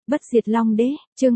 Bất diệt Long Đế, chương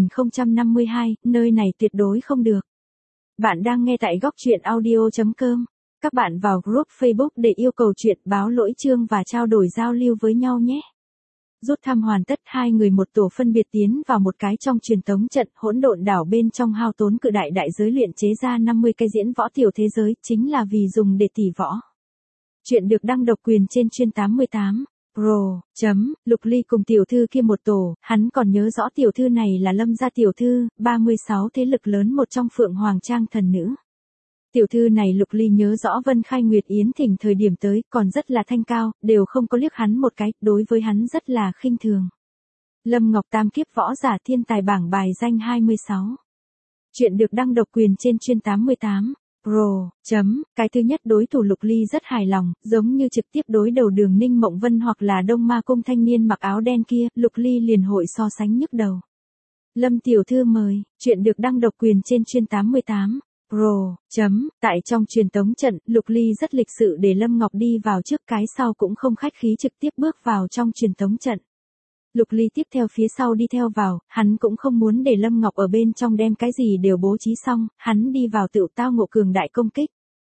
2052, nơi này tuyệt đối không được. Bạn đang nghe tại góc truyện audio.com. Các bạn vào group Facebook để yêu cầu chuyện báo lỗi chương và trao đổi giao lưu với nhau nhé. Rút thăm hoàn tất, hai người một tổ phân biệt tiến vào một cái trong truyền tống trận hỗn độn đảo bên trong hao tốn cự đại đại giới luyện chế ra 50 cái diễn võ tiểu thế giới, chính là vì dùng để tỷ võ. Chuyện được đăng độc quyền trên chuyên 88. Pro. Lục Ly cùng tiểu thư kia một tổ, hắn còn nhớ rõ tiểu thư này là Lâm gia tiểu thư, 36 thế lực lớn một trong Phượng Hoàng Trang thần nữ. Tiểu thư này Lục Ly nhớ rõ Vân Khai Nguyệt Yến Thỉnh thời điểm tới, còn rất là thanh cao, đều không có liếc hắn một cái, đối với hắn rất là khinh thường. Lâm Ngọc Tam kiếp võ giả thiên tài bảng bài danh 26. Chuyện được đăng độc quyền trên chuyên 88. Pro. Cái thứ nhất đối thủ Lục Ly rất hài lòng, giống như trực tiếp đối đầu Đường Ninh Mộng Vân hoặc là Đông Ma Cung thanh niên mặc áo đen kia, Lục Ly liền hội so sánh nhức đầu. Lâm tiểu thư mời, chuyện được đăng độc quyền trên chuyên 88. Pro. Tại trong truyền tống trận, Lục Ly rất lịch sự để Lâm Ngọc đi vào trước, cái sau cũng không khách khí trực tiếp bước vào trong truyền tống trận. Lục Ly tiếp theo phía sau đi theo vào, hắn cũng không muốn để Lâm Ngọc ở bên trong đem cái gì đều bố trí xong, hắn đi vào tựu tao ngộ cường đại công kích.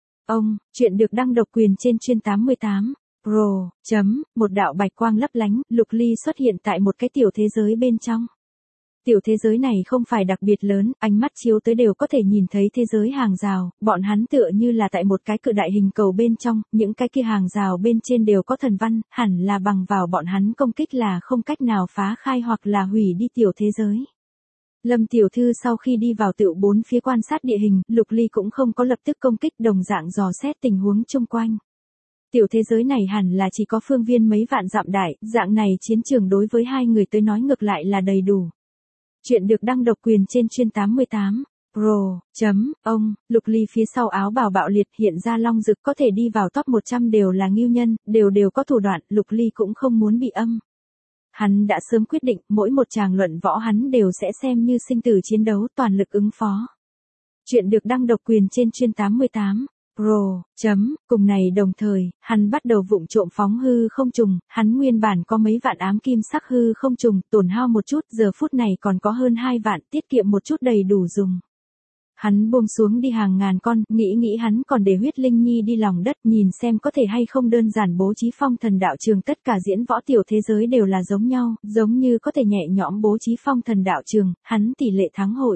Chuyện được đăng độc quyền trên chuyên 88. Pro. Một đạo bạch quang lấp lánh, Lục Ly xuất hiện tại một cái tiểu thế giới bên trong. Tiểu thế giới này không phải đặc biệt lớn, ánh mắt chiếu tới đều có thể nhìn thấy thế giới hàng rào, bọn hắn tựa như là tại một cái cự đại hình cầu bên trong, những cái kia hàng rào bên trên đều có thần văn, hẳn là bằng vào bọn hắn công kích là không cách nào phá khai hoặc là hủy đi tiểu thế giới. Lâm tiểu thư sau khi đi vào tựu bốn phía quan sát địa hình, Lục Ly cũng không có lập tức công kích, đồng dạng dò xét tình huống chung quanh. Tiểu thế giới này hẳn là chỉ có phương viên mấy vạn dặm đại, dạng này chiến trường đối với hai người tới nói ngược lại là đầy đủ. Chuyện được đăng độc quyền trên chuyên 88. Pro. Lục Ly phía sau áo bào bạo liệt hiện ra long dực, có thể đi vào top 100 đều là ngưu nhân, đều có thủ đoạn, Lục Ly cũng không muốn bị âm. Hắn đã sớm quyết định, mỗi một tràng luận võ hắn đều sẽ xem như sinh tử chiến đấu, toàn lực ứng phó. Chuyện được đăng độc quyền trên chuyên 88. Pro. Cùng này đồng thời, hắn bắt đầu vụng trộm phóng hư không trùng, hắn nguyên bản có mấy vạn ám kim sắc hư không trùng, tổn hao một chút, giờ phút này còn có hơn 2 vạn, tiết kiệm một chút đầy đủ dùng. Hắn buông xuống đi hàng ngàn con, nghĩ hắn còn để huyết linh nhi đi lòng đất, nhìn xem có thể hay không đơn giản bố trí phong thần đạo trường, tất cả diễn võ tiểu thế giới đều là giống nhau, giống như có thể nhẹ nhõm bố trí phong thần đạo trường, hắn tỷ lệ thắng hội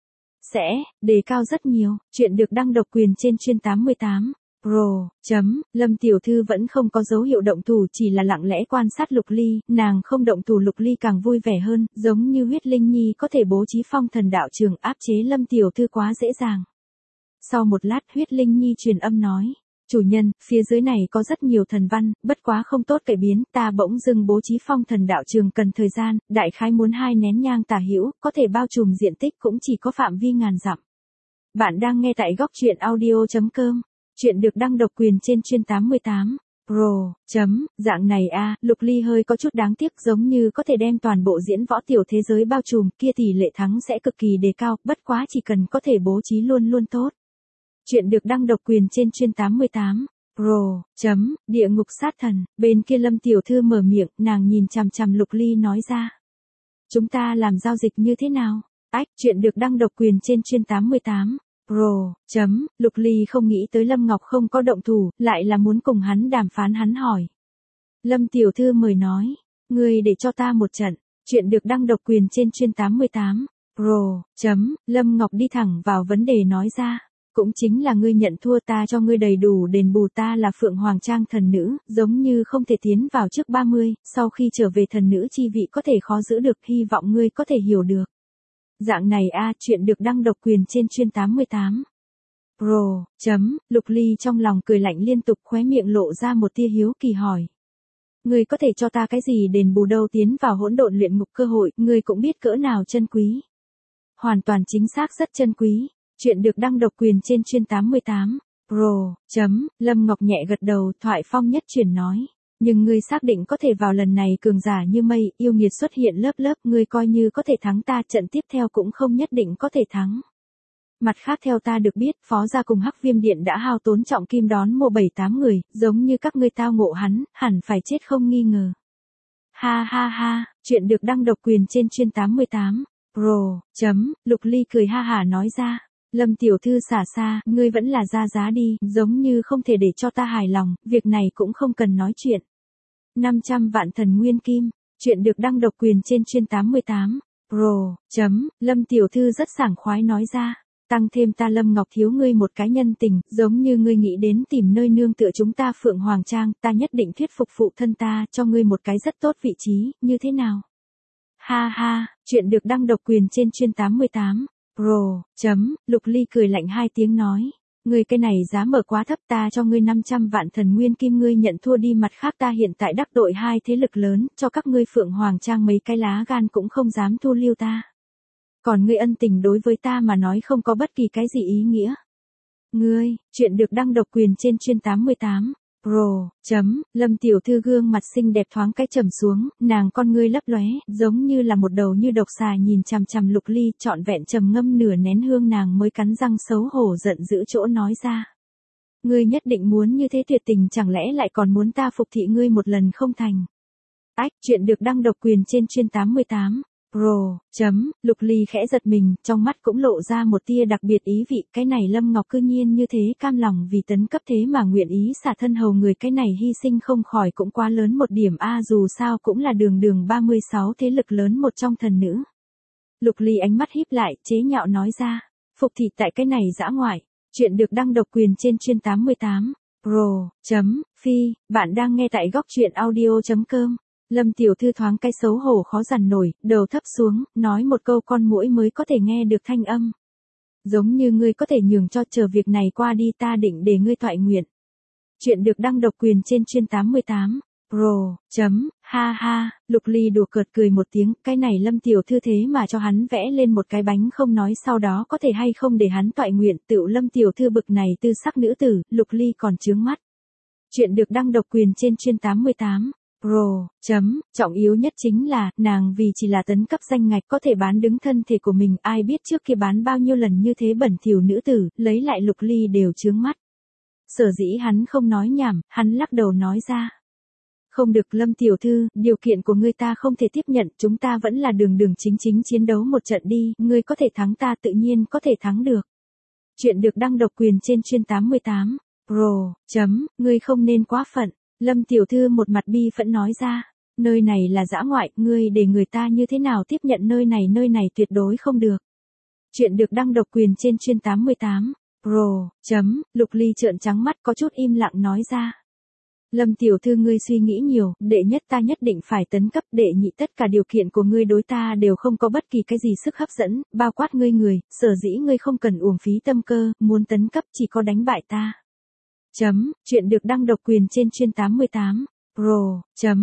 sẽ đề cao rất nhiều. Chuyện được đăng độc quyền trên chuyên 88. Pro. Lâm tiểu thư vẫn không có dấu hiệu động thủ, chỉ là lặng lẽ quan sát Lục Ly, nàng không động thủ Lục Ly càng vui vẻ hơn, giống như huyết linh nhi có thể bố trí phong thần đạo trường áp chế Lâm tiểu thư quá dễ dàng. Sau một lát huyết linh nhi truyền âm nói, chủ nhân, phía dưới này có rất nhiều thần văn, bất quá không tốt cải biến, ta bỗng dưng bố trí phong thần đạo trường cần thời gian, đại khái muốn 2 nén nhang tả hữu, có thể bao trùm diện tích cũng chỉ có phạm vi ngàn dặm. Bạn đang nghe tại góc truyện audio.com. Chuyện được đăng độc quyền trên chuyên 88. Pro. Dạng này Lục Ly hơi có chút đáng tiếc, giống như có thể đem toàn bộ diễn võ tiểu thế giới bao trùm, kia tỷ lệ thắng sẽ cực kỳ đề cao, bất quá chỉ cần có thể bố trí luôn luôn tốt. Chuyện được đăng độc quyền trên chuyên 88. Pro. Địa ngục sát thần, bên kia Lâm tiểu thư mở miệng, nàng nhìn chằm chằm Lục Ly nói ra. Chúng ta làm giao dịch như thế nào? Chuyện được đăng độc quyền trên chuyên 88. Pro. Lục Ly không nghĩ tới Lâm Ngọc không có động thủ, lại là muốn cùng hắn đàm phán, hắn hỏi. Lâm tiểu thư mời nói, ngươi để cho ta một trận. Chuyện được đăng độc quyền trên chuyên 88. Pro. Lâm Ngọc đi thẳng vào vấn đề nói ra. Cũng chính là ngươi nhận thua, ta cho ngươi đầy đủ đền bù, ta là Phượng Hoàng Trang thần nữ, giống như không thể tiến vào trước 30, sau khi trở về thần nữ chi vị có thể khó giữ được, hy vọng ngươi có thể hiểu được. Dạng này chuyện được đăng độc quyền trên chuyên 88. Pro. Lục Ly trong lòng cười lạnh liên tục, khóe miệng lộ ra một tia hiếu kỳ hỏi. Ngươi có thể cho ta cái gì đền bù đâu, tiến vào hỗn độn luyện ngục cơ hội, ngươi cũng biết cỡ nào chân quý. Hoàn toàn chính xác rất chân quý. Chuyện được đăng độc quyền trên chuyên 88. Pro. Lâm Ngọc nhẹ gật đầu, thoại phong nhất chuyển nói. Nhưng ngươi xác định có thể vào lần này cường giả như mây, yêu nghiệt xuất hiện lớp lớp, ngươi coi như có thể thắng ta, trận tiếp theo cũng không nhất định có thể thắng. Mặt khác theo ta được biết, Phó gia cùng Hắc Viêm Điện đã hao tốn trọng kim đón mua 7-8 người, giống như các ngươi tao ngộ hắn, hẳn phải chết không nghi ngờ. Ha ha ha, Chuyện được đăng độc quyền trên chuyên 88. Pro. Lục Ly cười ha hả nói ra. Lâm tiểu thư xả xa, ngươi vẫn là ra giá đi, giống như không thể để cho ta hài lòng, việc này cũng không cần nói chuyện. 500 vạn thần nguyên kim. Chuyện được đăng độc quyền trên chuyên 88. Pro. Lâm tiểu thư rất sảng khoái nói ra. Tăng thêm ta Lâm Ngọc thiếu ngươi một cái nhân tình, giống như ngươi nghĩ đến tìm nơi nương tựa chúng ta Phượng Hoàng Trang, ta nhất định thuyết phục phụ thân ta cho ngươi một cái rất tốt vị trí, như thế nào? Ha ha, chuyện được đăng độc quyền trên chuyên 88. Pro. Lục Ly cười lạnh hai tiếng nói. Ngươi cái này giá mở quá thấp, ta cho ngươi 500 vạn thần nguyên kim, ngươi nhận thua đi, mặt khác ta hiện tại đắc tội hai thế lực lớn, cho các ngươi Phượng Hoàng Trang mấy cái lá gan cũng không dám thu lưu ta. Còn ngươi ân tình đối với ta mà nói không có bất kỳ cái gì ý nghĩa. Ngươi, chuyện được đăng độc quyền trên chuyên 88. Pro. Lâm tiểu thư gương mặt xinh đẹp thoáng cái trầm xuống, nàng con ngươi lấp lóe, giống như là một đầu như độc xà nhìn chằm chằm Lục Ly, trọn vẹn trầm ngâm nửa nén hương nàng mới cắn răng xấu hổ giận dữ chỗ nói ra. Ngươi nhất định muốn như thế tuyệt tình, chẳng lẽ lại còn muốn ta phục thị ngươi một lần không thành? Ách, chuyện được đăng độc quyền trên chuyên 88. Pro. Lục Ly khẽ giật mình, trong mắt cũng lộ ra một tia đặc biệt ý vị, cái này Lâm Ngọc cư nhiên như thế cam lòng vì tấn cấp thế mà nguyện ý xả thân hầu người, cái này hy sinh không khỏi cũng quá lớn một điểm a, dù sao cũng là đường 36 thế lực lớn một trong thần nữ. Lục Ly ánh mắt híp lại, chế nhạo nói ra, phục thị tại cái này dã ngoại. Chuyện được đăng độc quyền trên chuyên 88. Pro. Phi, bạn đang nghe tại góc truyện audio.com. Lâm tiểu thư thoáng cái xấu hổ khó dằn nổi, đầu thấp xuống, nói một câu con muỗi mới có thể nghe được thanh âm. Giống như ngươi có thể nhường cho, chờ việc này qua đi ta định để ngươi toại nguyện. Chuyện được đăng độc quyền trên chuyên 88. Pro. Ha ha, Lục Ly đùa cợt cười một tiếng, cái này Lâm tiểu thư thế mà cho hắn vẽ lên một cái bánh không nói sau đó có thể hay không để hắn toại nguyện, tựu Lâm tiểu thư bực này tư sắc nữ tử, Lục Ly còn chướng mắt. Chuyện được đăng độc quyền trên chuyên 88. Pro. Trọng yếu nhất chính là, nàng vì chỉ là tấn cấp danh ngạch có thể bán đứng thân thể của mình, ai biết trước kia bán bao nhiêu lần như thế bẩn thỉu nữ tử, lấy lại Lục Ly đều chướng mắt. Sở dĩ hắn không nói nhảm, hắn lắc đầu nói ra. Không được Lâm tiểu thư, điều kiện của ngươi ta không thể tiếp nhận, chúng ta vẫn là đường chính chiến đấu một trận đi, ngươi có thể thắng ta tự nhiên có thể thắng được. Chuyện được đăng độc quyền trên chuyên 88. Pro. Ngươi không nên quá phận. Lâm tiểu thư một mặt bi phẫn nói ra, nơi này là dã ngoại, ngươi để người ta như thế nào tiếp nhận nơi này tuyệt đối không được. Chuyện được đăng độc quyền trên chuyên 88. Pro. Lục Ly trợn trắng mắt có chút im lặng nói ra. Lâm tiểu thư ngươi suy nghĩ nhiều, đệ nhất ta nhất định phải tấn cấp, đệ nhị tất cả điều kiện của ngươi đối ta đều không có bất kỳ cái gì sức hấp dẫn, bao quát ngươi người, sở dĩ ngươi không cần uổng phí tâm cơ, muốn tấn cấp chỉ có đánh bại ta. Chuyện được đăng độc quyền trên chuyên 88. Pro.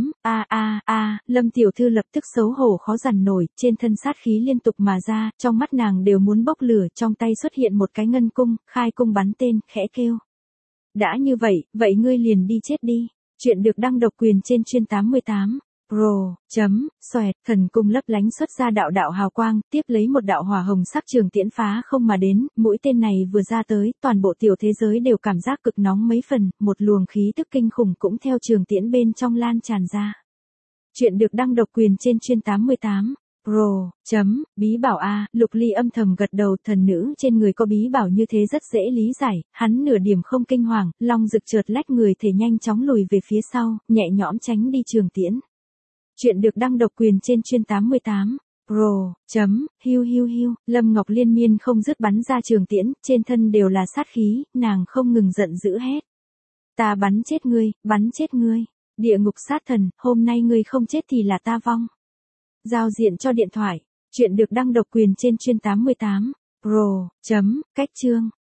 Lâm tiểu thư lập tức xấu hổ khó dằn nổi, trên thân sát khí liên tục mà ra, trong mắt nàng đều muốn bốc lửa, trong tay xuất hiện một cái ngân cung, khai cung bắn tên, khẽ kêu. Đã như vậy, vậy ngươi liền đi chết đi. Chuyện được đăng độc quyền trên chuyên 88. Pro. Xoẹt, thần cung lấp lánh xuất ra đạo hào quang, tiếp lấy một đạo hỏa hồng sắc trường tiễn phá không mà đến, mũi tên này vừa ra tới, toàn bộ tiểu thế giới đều cảm giác cực nóng mấy phần, một luồng khí tức kinh khủng cũng theo trường tiễn bên trong lan tràn ra. Chuyện được đăng độc quyền trên chuyên 88. Pro. Bí bảo a, Lục Ly âm thầm gật đầu, thần nữ trên người có bí bảo như thế rất dễ lý giải, hắn nửa điểm không kinh hoàng, long rực chợt lách người thể nhanh chóng lùi về phía sau, nhẹ nhõm tránh đi trường tiễn. Chuyện được đăng độc quyền trên chuyên 88. Pro. Hiu, Lâm Ngọc liên miên không dứt bắn ra trường tiễn, trên thân đều là sát khí, nàng không ngừng giận dữ hét. Ta bắn chết ngươi. Địa ngục sát thần, hôm nay ngươi không chết thì là ta vong. Giao diện cho điện thoại. Chuyện được đăng độc quyền trên chuyên 88. Pro. Cách chương.